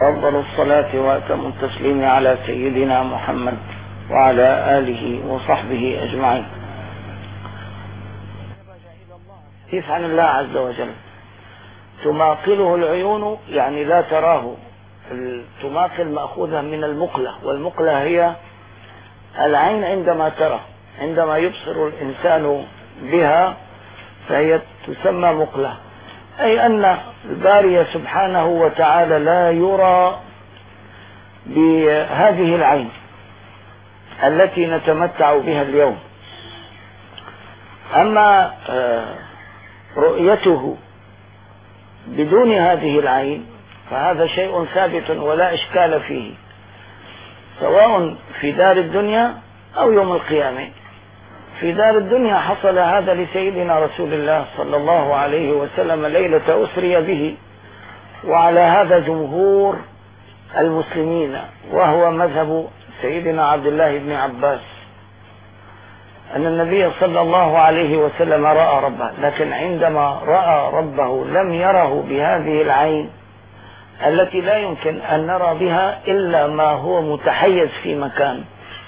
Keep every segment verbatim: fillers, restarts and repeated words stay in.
أفضل الصلاة وأتم التسليم على سيدنا محمد وعلى آله وصحبه أجمعين. كيف عن الله عز وجل؟ تماقله العيون، يعني لا تراه. تماقل مأخوذة من المقلة، والمقلة هي العين عندما ترى، عندما يبصر الإنسان بها فهي تسمى مقلة، أي أن الباري سبحانه وتعالى لا يرى بهذه العين التي نتمتع بها اليوم. أما رؤيته بدون هذه العين فهذا شيء ثابت ولا إشكال فيه، سواء في دار الدنيا أو يوم القيامة. في دار الدنيا حصل هذا لسيدنا رسول الله صلى الله عليه وسلم ليلة أسري به، وعلى هذا جمهور المسلمين، وهو مذهب سيدنا عبد الله بن عباس، أن النبي صلى الله عليه وسلم رأى ربه، لكن عندما رأى ربه لم يره بهذه العين التي لا يمكن أن نرى بها إلا ما هو متحيز في مكان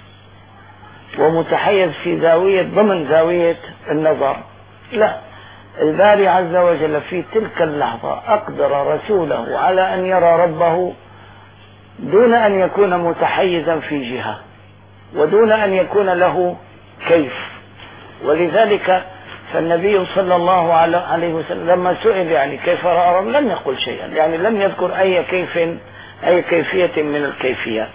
ومتحيز في زاوية ضمن زاوية النظر. لا، الباري عز وجل في تلك اللحظة أقدر رسوله على أن يرى ربه دون أن يكون متحيزا في جهة ودون أن يكون له كيف. ولذلك فالنبي صلى الله عليه وسلم لما سئل يعني كيف رأى ربه لم يقل شيئا، يعني لم يذكر أي كيف أي كيفية من الكيفيات.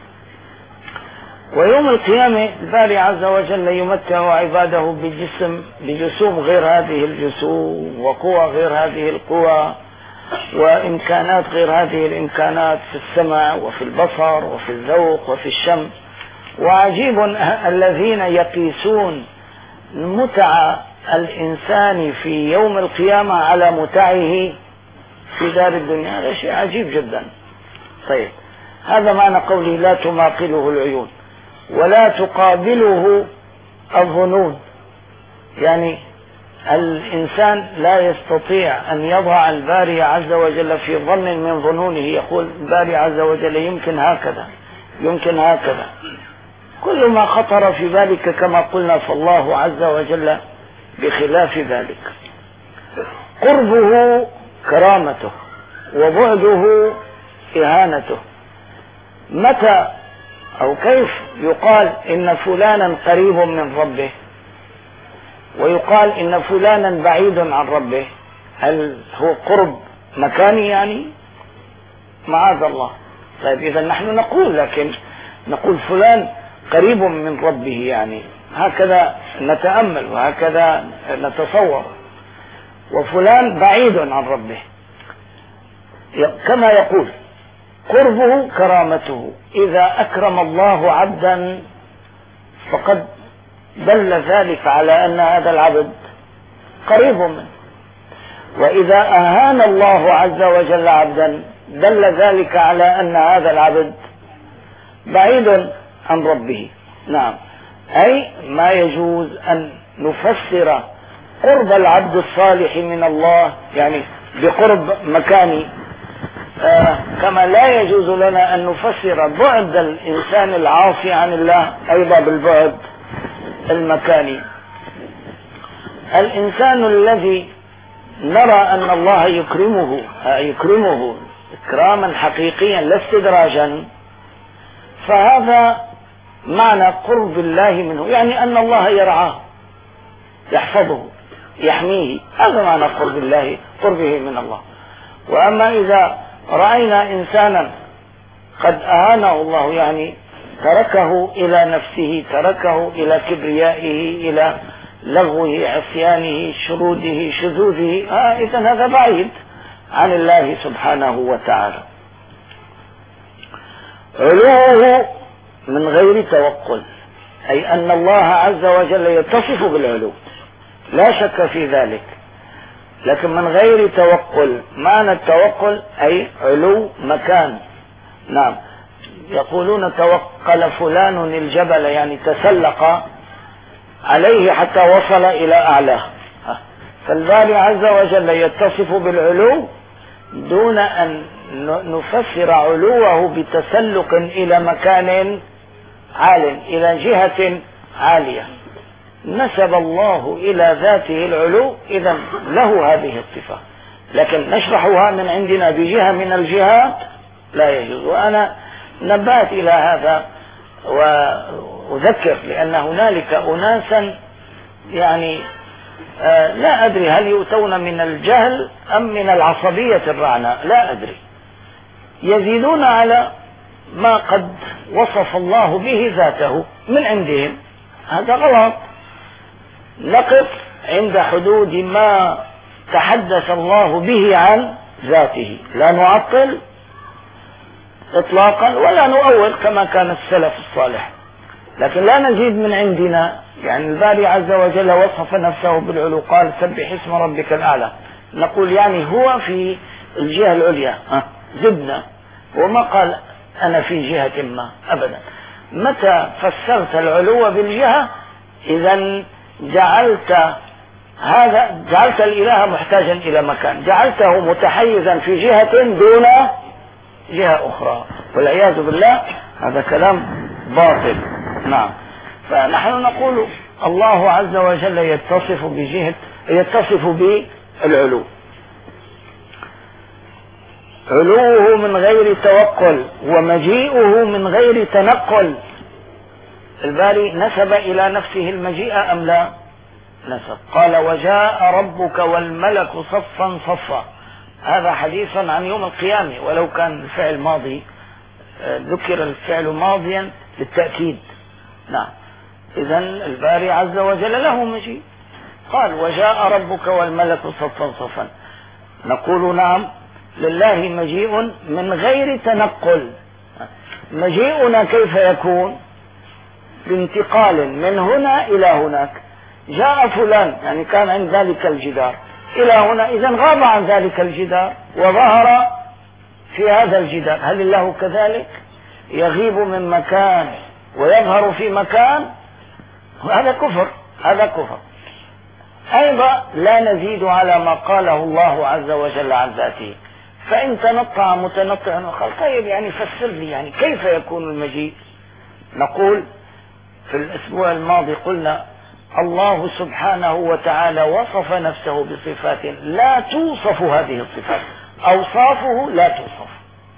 ويوم القيامة الباري عز وجل يمتع عباده بجسم بجسوم غير هذه الجسوم، وقوى غير هذه القوى، وإمكانات غير هذه الإمكانات في السمع وفي البصر وفي الذوق وفي الشم. وعجيب الذين يقيسون متع الإنسان في يوم القيامة على متعه في دار الدنيا، هذا شيء عجيب جدا. طيب، هذا معنى قولي لا تماقله العيون ولا تقابله الظنون، يعني الإنسان لا يستطيع أن يضع الباري عز وجل في ظن من ظنونه، يقول الباري عز وجل يمكن هكذا يمكن هكذا. كل ما خطر في بالك كما قلنا فالله عز وجل بخلاف ذلك. قربه كرامته وبعده إهانته. متى أو كيف يقال إن فلانا قريب من ربه ويقال إن فلانا بعيد عن ربه؟ هل هو قرب مكاني يعني؟ معاذ الله. طيب، إذا نحن نقول، لكن نقول فلان قريب من ربه، يعني هكذا نتأمل وهكذا نتصور، وفلان بعيد عن ربه. كما يقول قربه كرامته، إذا أكرم الله عبدا فقد دل ذلك على أن هذا العبد قريب منه، وإذا أهان الله عز وجل عبدا دل ذلك على أن هذا العبد بعيد عن ربه. نعم، أي ما يجوز أن نفسر قرب العبد الصالح من الله يعني بقرب مكاني، آه كما لا يجوز لنا أن نفسر بعد الإنسان العاصي عن الله أيضا بالبعد المكاني. الإنسان الذي نرى أن الله يكرمه يكرمه إكراما حقيقيا لا استدراجا، فهذا معنى قرب الله منه، يعني أن الله يرعاه يحفظه يحميه، هذا معنى قرب الله قربه من الله. وأما إذا رأينا إنسانا قد أهانه الله، يعني تركه إلى نفسه، تركه إلى كبريائه، إلى لغوه عصيانه شروده شذوذه، آه إذن هذا بعيد عن الله سبحانه وتعالى. علوه من غير توقل، أي أن الله عز وجل يتصف بالعلو لا شك في ذلك، لكن من غير توقل. معنى التوقل أي علو مكان. نعم، يقولون توقل فلان الجبل، يعني تسلق عليه حتى وصل إلى أعلاه. فالباري عز وجل يتصف بالعلو دون أن نفسر علوه بتسلق إلى مكان عال، إلى جهة عالية، نسب الله إلى ذاته العلو، إذا له هذه الصفة. لكن نشرحها من عندنا بجهة من الجهات لا يجوز. وأنا نبهت إلى هذا وأذكر، لأن هنالك أناسا يعني آه لا أدري هل يؤتون من الجهل أم من العصبية الرعناء، لا أدري، يزيدون على ما قد وصف الله به ذاته من عندهم. هذا غلط. نقف عند حدود ما تحدث الله به عن ذاته، لا نعطل إطلاقا ولا نؤول كما كان السلف الصالح، لكن لا نزيد من عندنا. يعني الباري عز وجل وصف نفسه بالعلو، قال سبح اسم ربك الأعلى، نقول يعني هو في الجهة العليا، زدنا، وما قال أنا في جهة ما أبدا. متى فسرت العلو بالجهة إذا جعلت هذا جعلت الإله محتاجا إلى مكان، جعلته متحيزا في جهة دون جهة أخرى، والعياذ بالله هذا كلام باطل. نعم. فنحن نقول الله عز وجل يتصف بجهة يتصف بالعلو، علوه من غير توقل ومجيئه من غير تنقل. الباري نسب إلى نفسه المجيء أم لا؟ نسب. قال وجاء ربك والملك صفا صفا، هذا حديث عن يوم القيامة، ولو كان الفعل ماضي ذكر الفعل ماضيا للتأكيد. نعم. إذن الباري عز وجل له مجيء، قال وجاء ربك والملك صفا صفا، نقول نعم لله مجيء من غير تنقل. مجيئنا كيف يكون؟ بانتقال من هنا إلى هناك. جاء فلان يعني كان عند ذلك الجدار إلى هنا، إذن غاب عن ذلك الجدار وظهر في هذا الجدار. هل الله كذلك يغيب من مكان ويظهر في مكان؟ هذا كفر، هذا كفر. أيضا لا نزيد على ما قاله الله عز وجل عن ذاته. فإن تنطع متنطع وقال طيب يعني فسر لي يعني كيف يكون المجيء؟ نقول في الأسبوع الماضي قلنا الله سبحانه وتعالى وصف نفسه بصفات لا توصف هذه الصفات، أوصافه لا توصف.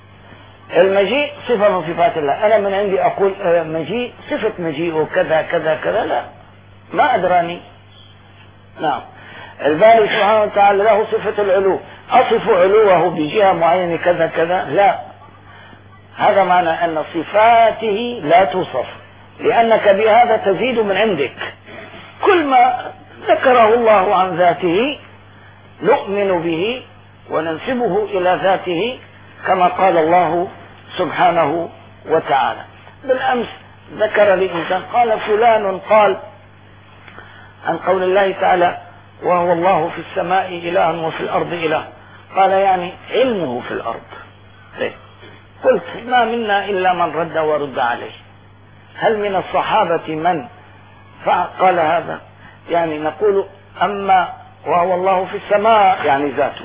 المجيء صفة من صفات الله، أنا من عندي أقول مجيء صفة مجيء كذا كذا كذا، لا، ما أدراني. نعم. الباري سبحانه وتعالى له صفة العلو، أصف علوه بجهة معينة كذا كذا، لا، هذا معنى أن صفاته لا توصف، لأنك بهذا تزيد من عندك. كل ما ذكره الله عن ذاته نؤمن به وننسبه إلى ذاته كما قال الله سبحانه وتعالى. بالأمس ذكر لي إنسان قال فلان قال عن قول الله تعالى وهو الله في السماء إله وفي الأرض إله، قال يعني علمه في الأرض. قلت ما منا إلا من رد ورد عليه، هل من الصحابة من قال هذا؟ يعني نقول أما وهو الله في السماء يعني ذاته،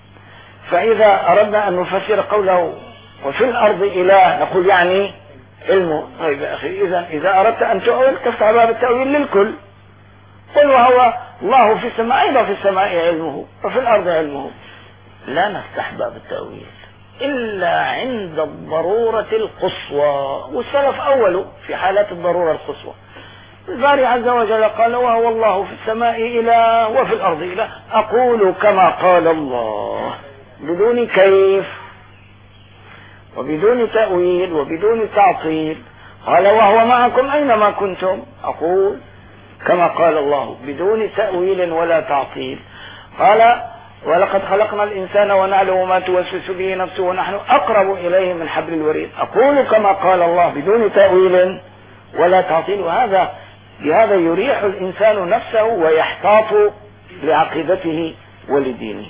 فإذا أردنا أن نفسر قوله وفي الأرض إله نقول يعني علمه. طيب يا أخي، إذا إذا أردت أن تؤول تفتح باب التأويل للكل، قل وهو الله في السماء أيضا في السماء علمه وفي الأرض علمه. لا نفتح باب التأويل إلا عند الضرورة القصوى، والسلف أولوا في حالات الضرورة القصوى. الباري عز وجل قال وهو الله في السماء إله وفي الأرض إله، أقول كما قال الله بدون كيف وبدون تأويل وبدون تعطيل. قال وهو معكم أينما كنتم، أقول كما قال الله بدون تأويل ولا تعطيل. قال ولقد خلقنا الإنسان ونعلم ما توسوس به نفسه ونحن أقرب إليه من حبل الوريد، أقول كما قال الله بدون تأويل ولا تعطيل. وهذا بهذا يريح الإنسان نفسه ويحتاط لعقيدته ولدينه.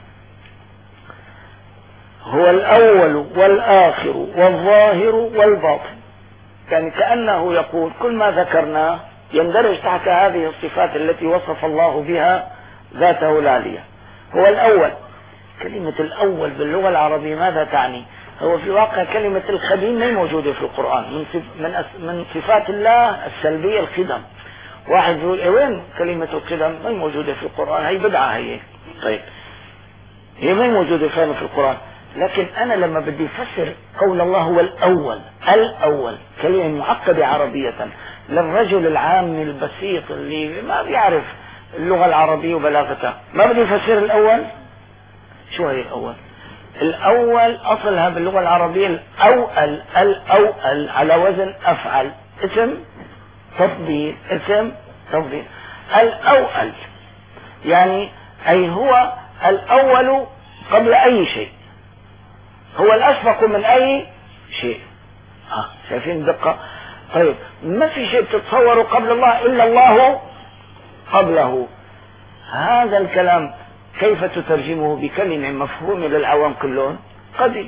هو الأول والآخر والظاهر والباطن، يعني كأنه يقول كل ما ذكرناه يندرج تحت هذه الصفات التي وصف الله بها ذاته العالية. هو الأول كلمة الأول باللغة العربية ماذا تعني؟ هو في واقع كلمة القديم ما موجودة في القرآن، من من من صفات الله السلبية القدم. واحد يقول إيه وين كلمة القدم؟ ما موجودة في القرآن، هي بدعة هي. طيب هي ما موجودة فعلا في القرآن، لكن أنا لما بدي أفسر قول الله هو الأول، الأول كلمة معقدة عربية للرجل العام البسيط اللي ما بيعرف اللغة العربية وبلاغتها، ما بدي أفسر الأول. شو هي الأول؟ الأول أصلها باللغة العربية الأول، الأول على وزن أفعل، اسم تفضيل، اسم تفضيل. الأول يعني أي هو الأول قبل أي شيء، هو الأسبق من أي شيء. ها شايفين دقة؟ طيب ما في شيء تتصوره قبل الله إلا الله قبله. هذا الكلام كيف تترجمه بكلمة مفهومة للعوام كلهم؟ قديم،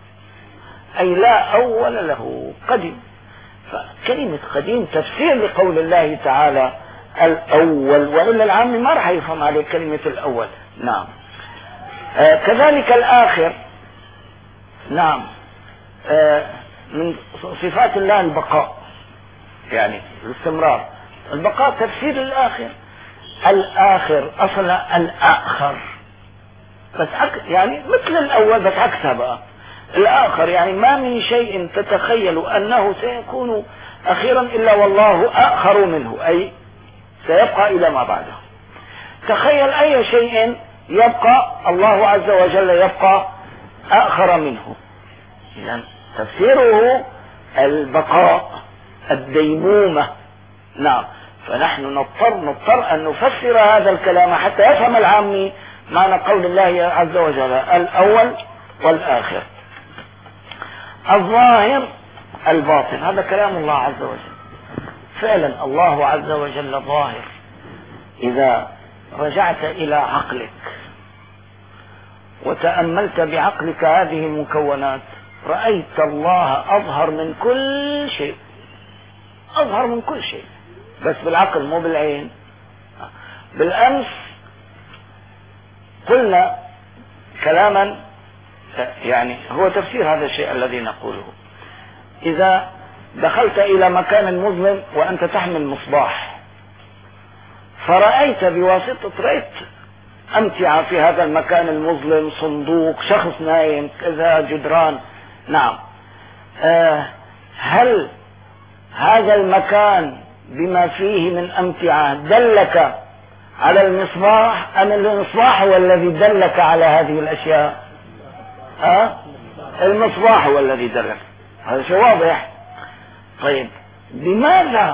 أي لا أول له، قديم. فكلمة قديم تفسير لقول الله تعالى الأول، وإلا العام ما راح يفهم عليه كلمة الأول. نعم. آه كذلك الآخر. نعم. آه من صفات الله البقاء، يعني الاستمرار. البقاء تفسير للآخر. الآخر أصلا الآخر، بس يعني مثل الأول بس عكسها بقى. الآخر يعني ما من شيء تتخيل أنه سيكون أخيرا إلا والله آخر منه، أي سيبقى إلى ما بعده. تخيل أي شيء يبقى، الله عز وجل يبقى آخر منه. إذن تفسيره البقاء، الديمومة. نعم. فنحن نضطر نضطر أن نفسر هذا الكلام حتى يفهم العامي معنى قول الله عز وجل الأول والآخر. الظاهر الباطن، هذا كلام الله عز وجل. فعلا الله عز وجل ظاهر. إذا رجعت إلى عقلك وتأملت بعقلك هذه المكونات رأيت الله أظهر من كل شيء، أظهر من كل شيء، بس بالعقل مو بالعين. بالأمس قلنا كلاما يعني هو تفسير هذا الشيء الذي نقوله. إذا دخلت إلى مكان مظلم وأنت تحمل مصباح فرأيت بواسطة رأيت أمتعة في هذا المكان المظلم، صندوق، شخص نايم، كذا، جدران. نعم. آه هل هذا المكان بما فيه من أمتعة دلك على المصباح أم المصباح هو الذي دلك على هذه الأشياء؟ ها؟ المصباح هو الذي دلك. هذا شيء واضح. طيب لماذا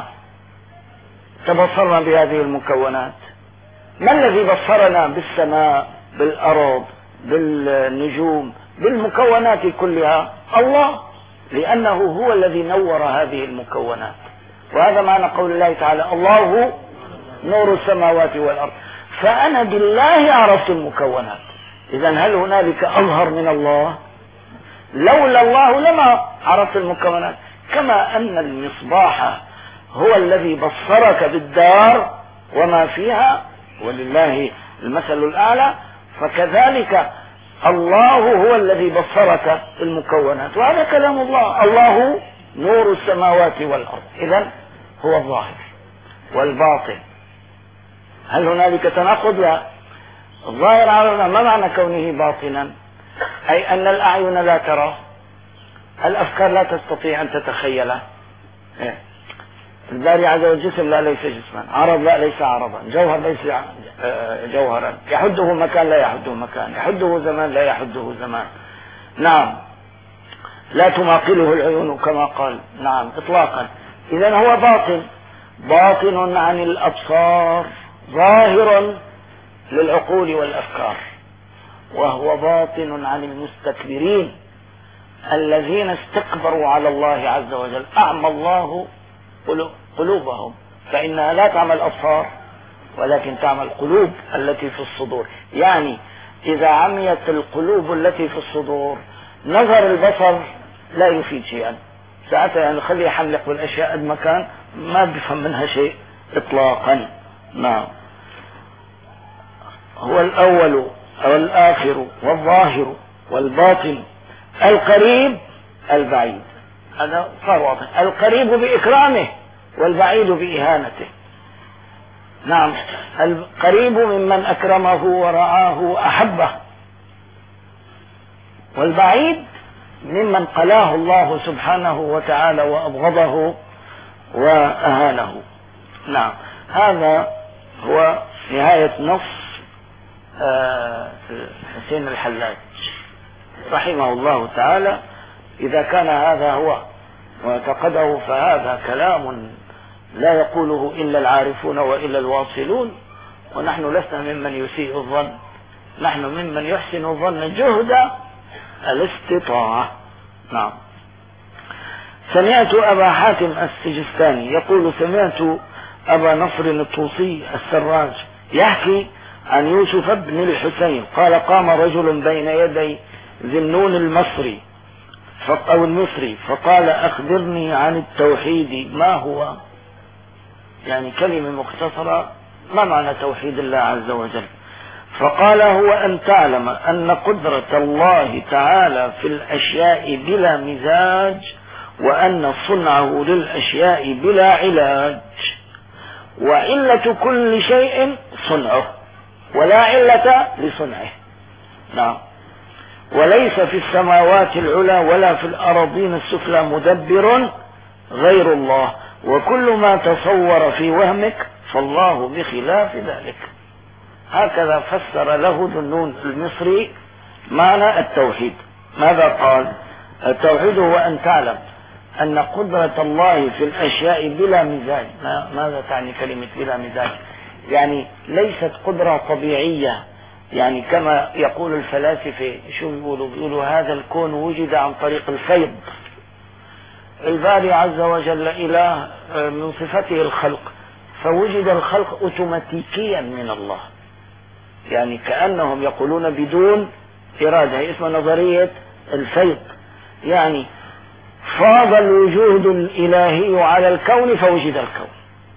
تبصرنا بهذه المكونات؟ ما الذي بصرنا بالسماء، بالأرض، بالنجوم، بالمكونات كلها؟ الله، لأنه هو الذي نور هذه المكونات. وهذا معنى قول الله تعالى الله نور السماوات والأرض. فأنا بالله عرفت المكونات. إذا هل هنالك أظهر من الله؟ لولا الله لما عرفت المكونات. كما أن المصباح هو الذي بصرك بالدار وما فيها، ولله المثل الأعلى، فكذلك الله هو الذي بصرك المكونات. وهذا كلام الله، الله نور السماوات والأرض. إذن هو الظاهر والباطن. هل هنالك تناقض؟ لا. الظاهر عرفنا ما معنى كونه باطنا، أي أن الأعين لا ترى، الأفكار لا تستطيع أن تتخيله. إيه؟ الباري عز وجل جسم لا ليس جسما، عرض لا ليس عرضا، جوهر ليس جوهرا، يحده مكان لا يحده مكان، يحده زمان لا يحده زمان. نعم. لا تماقله العيون كما قال. نعم إطلاقا. إذن هو باطن، باطن عن الأبصار، ظاهر للعقول والأفكار، وهو باطن عن المستكبرين الذين استكبروا على الله عز وجل. أعمى الله قلوبهم، فإنها لا تعمى الأبصار ولكن تعمى القلوب التي في الصدور. يعني إذا عميت القلوب التي في الصدور نظر البصر لا يفيد شيئا. ساعتها يعني خليه يحلق بالأشياء قد ما كان ما بيفهم منها شيء إطلاقا. نعم. هو الأول والآخر والظاهر والباطن، القريب البعيد. هذا صار واضح. القريب بإكرامه والبعيد بإهانته. نعم، القريب ممن أكرمه ورعاه وأحبه، والبعيد ممن قلاه الله سبحانه وتعالى وأبغضه وأهانه. نعم، هذا هو نهاية نص حسين الحلاج رحمه الله تعالى. إذا كان هذا هو معتقده فهذا كلام لا يقوله إلا العارفون وإلا الواصلون، ونحن لسنا ممن يسيء الظن، نحن ممن يحسن الظن جهد الاستطاعة. نعم. سمعت أبا حاتم السجستاني يقول سمعت أبا نصر الطوسي السراج يحكي عن يوسف بن الحسين قال قام رجل بين يدي ذنون المصري أو المصري فقال أخبرني عن التوحيد ما هو، يعني كلمة مختصرة، ما معنى توحيد الله عز وجل؟ فقال هو أن تعلم أن قدرة الله تعالى في الأشياء بلا مزاج، وأن صنعه للأشياء بلا علاج، وعلة كل شيء صنعه ولا علة لصنعه. نعم. وليس في السماوات العلى ولا في الأراضين السفلى مدبر غير الله، وكل ما تصور في وهمك فالله بخلاف ذلك. هكذا فسر له ذنون المصري معنى التوحيد. ماذا قال؟ التوحيد هو أن تعلم أن قدرة الله في الأشياء بلا مزاج. ماذا تعني كلمة بلا مزاج؟ يعني ليست قدرة طبيعية، يعني كما يقول الفلاسفة شو بيقولوا؟ بيقولوا هذا الكون وجد عن طريق الفيض. الباري عز وجل إله من صفته الخلق، فوجد الخلق أوتوماتيكيا من الله، يعني كأنهم يقولون بدون إرادة. هي اسمها نظرية الفيض، يعني فاض الوجود الإلهي على الكون فوجد الكون.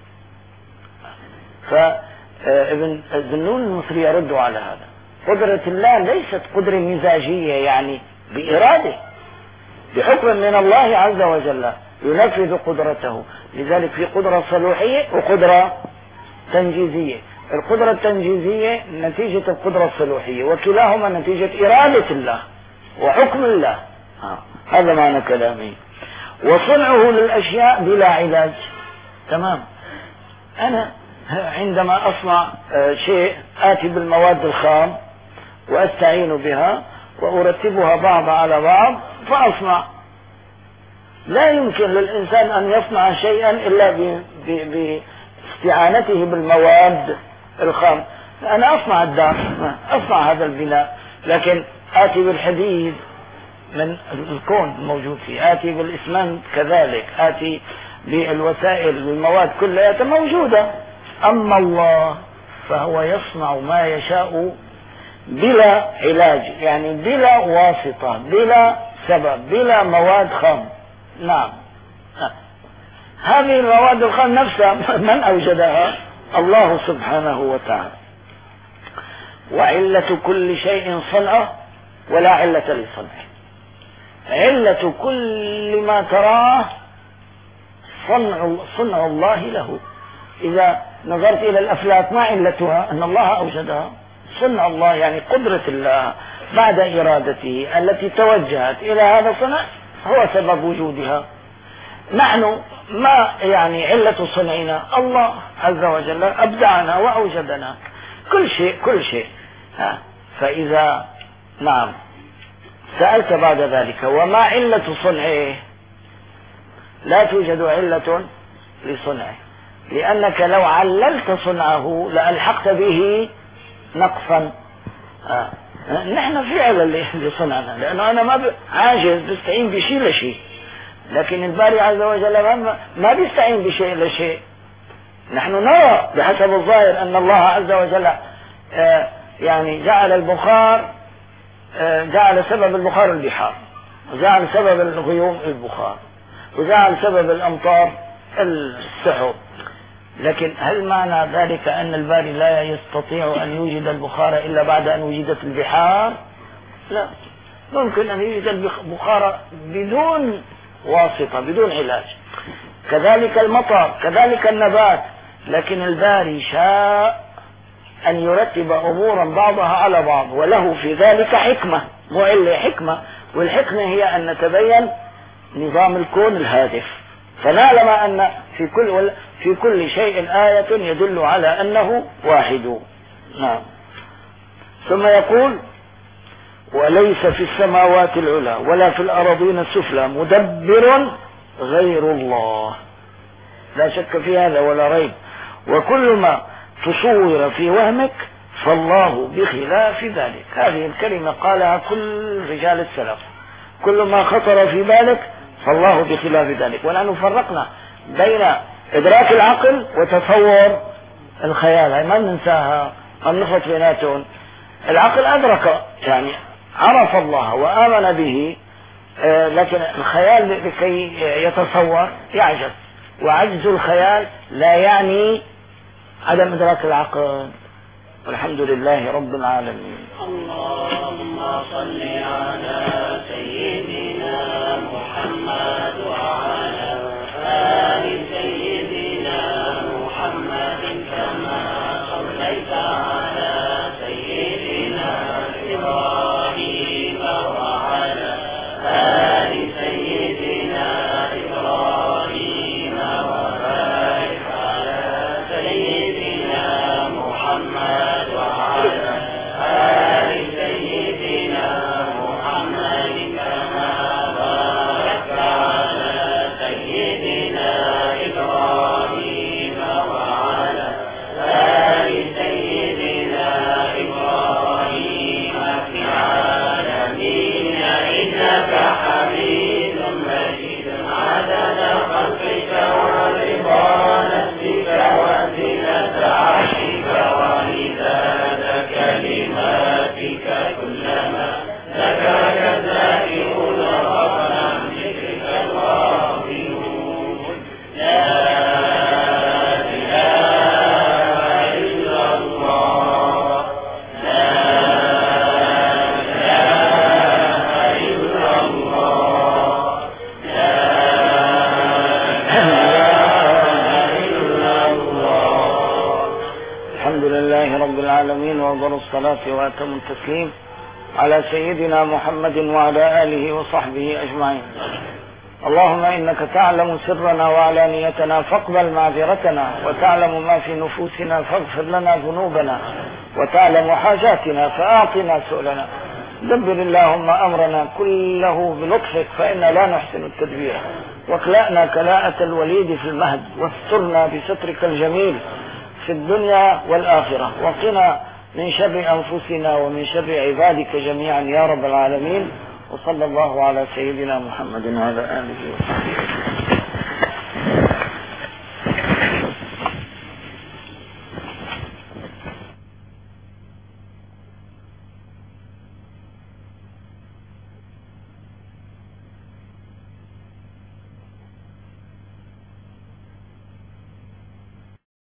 فابن ذنون المصري يرد على هذا. قدرة الله ليست قدرة مزاجية يعني بإرادة، بحكم من الله عز وجل ينفذ قدرته. لذلك في قدرة صلوحية وقدرة تنجيزية. القدرة التنجيزية نتيجة القدرة الصلوحية، وكلاهما نتيجة إرادة الله وحكم الله. آه. هذا معنى كلامي. وصنعه للأشياء بلا علاج. تمام. أنا عندما أصنع شيء آتي بالمواد الخام وأستعين بها وأرتبها بعض على بعض فأصنع. لا يمكن للإنسان أن يصنع شيئا إلا باستعانته بالمواد الخام. أنا أصنع الدار، أصنع هذا البناء، لكن آتي بالحديد من الكون الموجود فيه، آتي بالإسمنت كذلك، آتي بالوسائل المواد كلها موجودة. أما الله فهو يصنع ما يشاء بلا علاج، يعني بلا واسطة، بلا سبب، بلا مواد خام. نعم. هذه المواد الخام نفسها من أوجدها؟ الله سبحانه وتعالى. وعلة كل شيء صنعه ولا علة لصنعه. علة كل ما تراه صنع, صنع الله له. إذا نظرت إلى الأفلاك ما علتها؟ أن الله أوجدها. صنع الله يعني قدرة الله بعد إرادته التي توجهت إلى هذا الصنع هو سبب وجودها. نحن ما يعني علة صنعنا؟ الله عز وجل أبدعنا وأوجدنا كل شيء كل شيء. ها. فإذا نعم سألت بعد ذلك وما علة صنعه؟ لا توجد علة لصنعه، لأنك لو عللت صنعه لألحقت به نقصا. آه. نحن في علل لصنعنا، لأنه أنا ما عاجز بستعين بشيء لشيء، لكن الباري عز وجل ما بيستعين بشيء لشيء. نحن نرى بحسب الظاهر أن الله عز وجل آه يعني جعل البخار، آه جعل سبب البخار البحار، وجعل سبب الغيوم البخار، وجعل سبب الأمطار السحب. لكن هل معنى ذلك أن الباري لا يستطيع أن يوجد البخار إلا بعد أن وجدت البحار؟ لا، ممكن أن يوجد البخار بدون واسطة، بدون علاج. كذلك المطر، كذلك النبات، لكن الباري شاء أن يرتب أمورا بعضها على بعض، وله في ذلك حكمة، مو إلا حكمة، والحكمة هي أن نتبين نظام الكون الهادف، فنعلم أن في كل في كل شيء آية يدل على أنه واحد. نعم. ثم يقول: وليس في السماوات العلى ولا في الأراضين السفلى مدبر غير الله، لا شك في هذا ولا ريب. وكل ما تصور في وهمك فالله بخلاف ذلك. هذه الكلمة قالها كل رجال السلف، كل ما خطر في بالك فالله بخلاف ذلك. ونحن فرقنا بين إدراك العقل وتصور الخيال، هاي ما ننساها، ما نخلط بيناتهم. العقل أدرك، يعني عرف الله وآمن به، آه لكن الخيال لكي يتصور يعجز، وعجز الخيال لا يعني عدم إدراك العقل. والحمد لله رب العالمين. اللهم صل على سيدنا محمد وعلى آل سيدنا محمد كما صليت على سيدنا إبراهيم وعلى آل سيدنا إبراهيم وبارك على سيدنا محمد وعلى آل سيدنا محمد كما باركت على سيدنا إبراهيم وعلى آل سيدنا إبراهيم في العالمين إنك حميد مجيد. عدد خلقك ورضا نفسك وزنة عرشك ومداد كلماتك كلما ذكرك الذاكرون وغفل عن ذكرك الغافلون. لا إله إلا الله، لا إله إلا الله، لا إله إلا الله. الحمد لله رب العالمين، وأفضل الصلاة وأتم التسليم على سيدنا محمد وعلى آله وصحبه أجمعين. اللهم إنك تعلم سرنا وعلانيتنا فاقبل معذرتنا، وتعلم ما في نفوسنا فاغفر لنا ذنوبنا، وتعلم حاجاتنا فأعطنا سؤلنا. دبر اللهم أمرنا كله بلطفك فإنا لا نحسن التدبير، واكلأنا كلاءة الوليد في المهد، واسترنا بسترك الجميل في الدنيا والآخرة، وقنا من شر أنفسنا ومن شر عبادك جميعا يا رب العالمين. وصلى الله على سيدنا محمد وعلى آله وصحبه.